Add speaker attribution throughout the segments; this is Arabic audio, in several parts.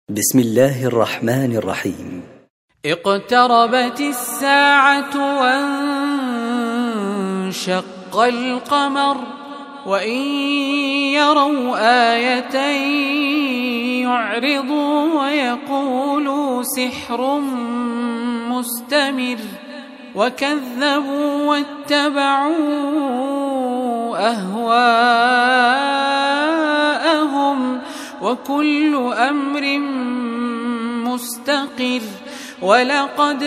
Speaker 1: بسم الله الرحمن الرحيم.
Speaker 2: اقتربت الساعة وانشق القمر وإن يروا آية يعرضوا ويقولوا سحر مستمر وكذبوا واتبعوا أهواءهم وكل أمر مستقر ولقد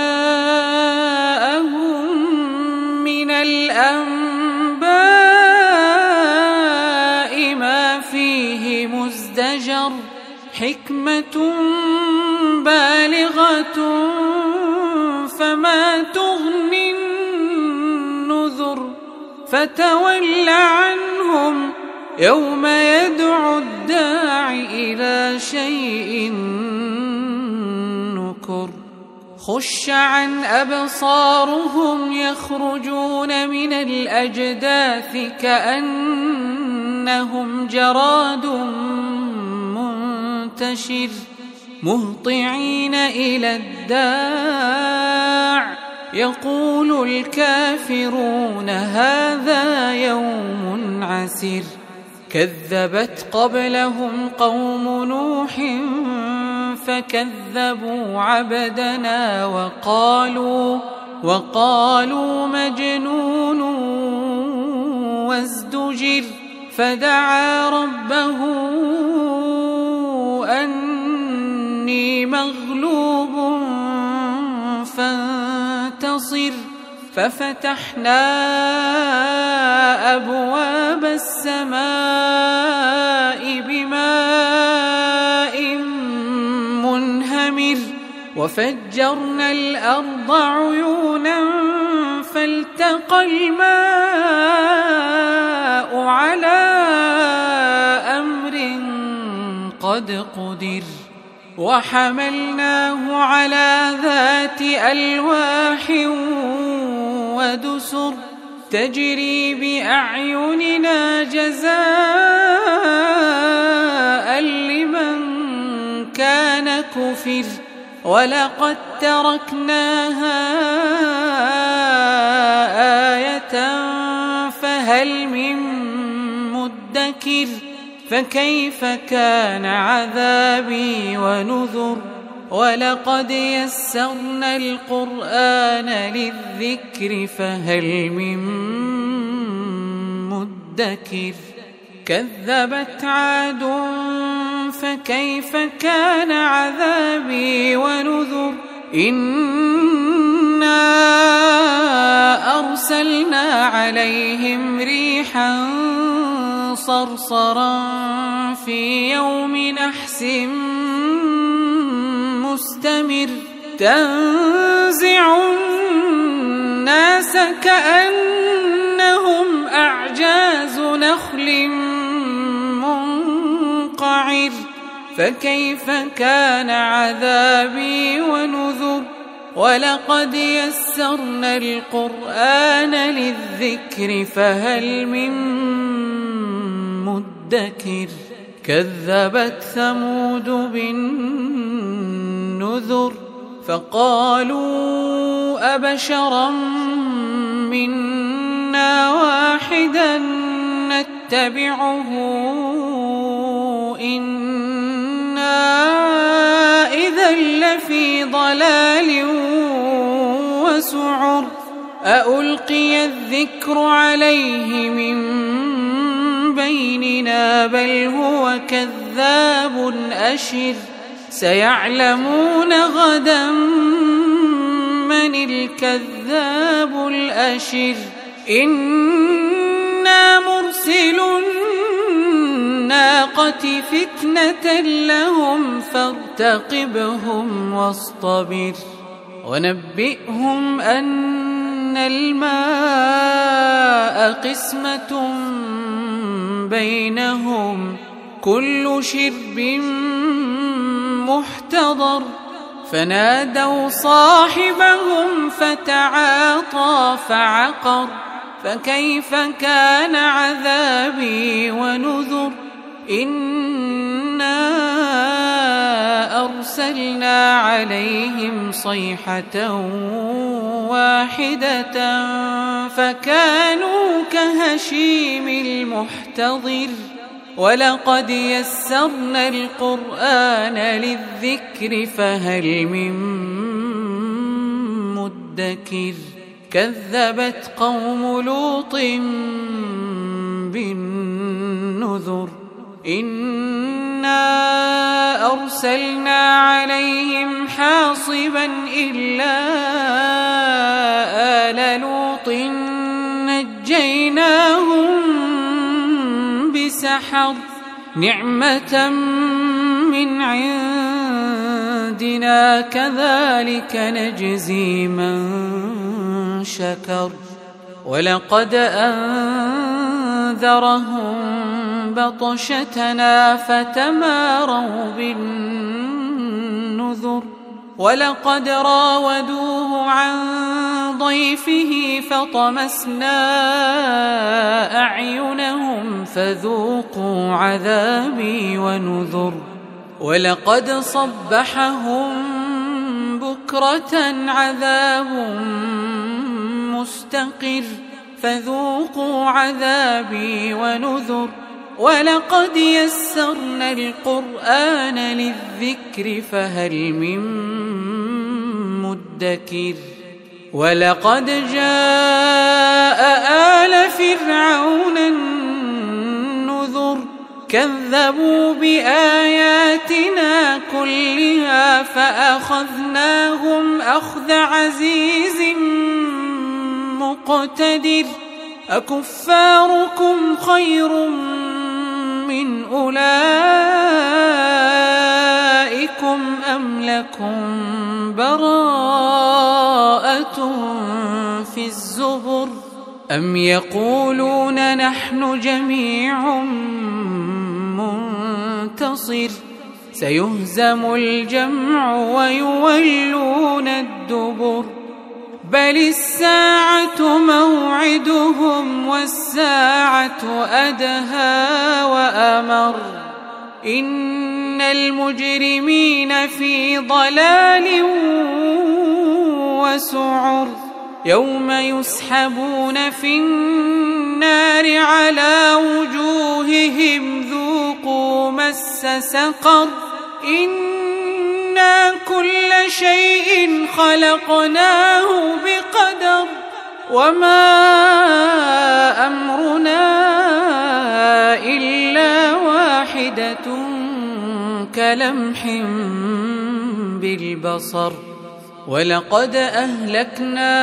Speaker 2: جاءهم من الأنباء ما فيه مزدجر حكمة بالغة فما تغني النذر فتول عنهم يوم يدعو الداع إلى شيء نكر خش عن أبصارهم يخرجون من الأجداث كأنهم جراد منتشر مهطعين إلى الداع يقول الكافرون هذا يوم عسر كذبت قبلهم قوم نوح فكذبوا عبدنا وقالوا مجنون وازدجر فدعا ربه أني مغلوب فانتصر ففتحنا أبواب السماء بماء منهمر وفجرنا الأرض عيونا فالتقى الماء على أمر قد قدر وحملناه على ذات ألواح ودسر تجري بأعيننا جزاء لمن كان كفر ولقد تركناها آية فهل من مدكر فكيف كان عذابي ونذر ولقد يسرنا القرآن للذكر فهل من مدكر كذبت عاد فكيف كان عذابي ونذر إنا أرسلنا عليهم ريحا صرصرا في يوم نحس مستمر تنزع الناس كأنهم أعجاز نخل منقعر فكيف كان عذابي ونذر ولقد يسرنا القرآن للذكر فهل من مدكر كذبت ثمود بالنذر فقالوا أبشرا منا واحدا نتبعه إنا إذا لفي ضلال وسعر أألقي الذكر عليه من بيننا بل هو كذاب أشر سيعلمون غدا من الكذاب الأشر إنا مرسل الناقة فتنة لهم فارتقبهم واصطبر ونبئهم أن الماء قسمة بينهم كل شرب محتضر فنادوا صاحبهم فتعاطى فعقر فكيف كان عذابي ونذر إنا أرسلنا عليهم صيحة واحدة فكانوا كهشيم المحتضر ولقد يسرنا القرآن للذكر فهل من مدكر كذبت قوم لوط بالنذر إنا أرسلنا عليهم حاصبا إلا آل لوط نجيناهم بسحر نعمة من عندنا كذلك نجزي من شكر ولقد أنذرهم بطشتنا فتماروا بالنذر ولقد راودوه عن ضيفه فطمسنا أعينهم فذوقوا عذابي ونذر ولقد صبحهم بكرة عذاب مستقر فذوقوا عذابي ونذر ولقد يسرنا القرآن للذكر فهل من مدكر ولقد جاء آل فرعون النذر كذبوا بآياتنا كلها فأخذناهم أخذ عزيز مقتدر أكفاركم خير من أولئكم أم لكم براءة في الزبر أم يقولون نحن جميع منتصر سيهزم الجمع ويولون الدبر بل الساعة موعدهم والساعة أدهى وأمر إن المجرمين في ضلال وسعر يوم يسحبون في النار على وجوههم ذوقوا مس سقر إنا كل شيء خلقناه بقدر وما أمرنا إلا واحدة كلمح بالبصر ولقد أهلكنا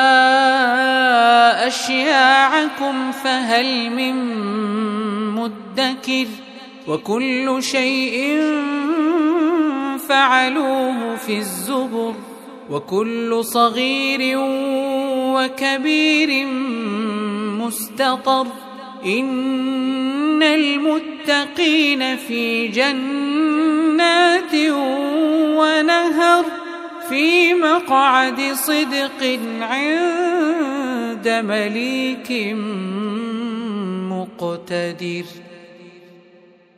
Speaker 2: أشياعكم فهل من مدكر وكل شيء فعلوه في الزبر وكل صغير وكبير مستطر إن المتقين في جنات ونهر في مقعد صدق عند مليك مقتدر.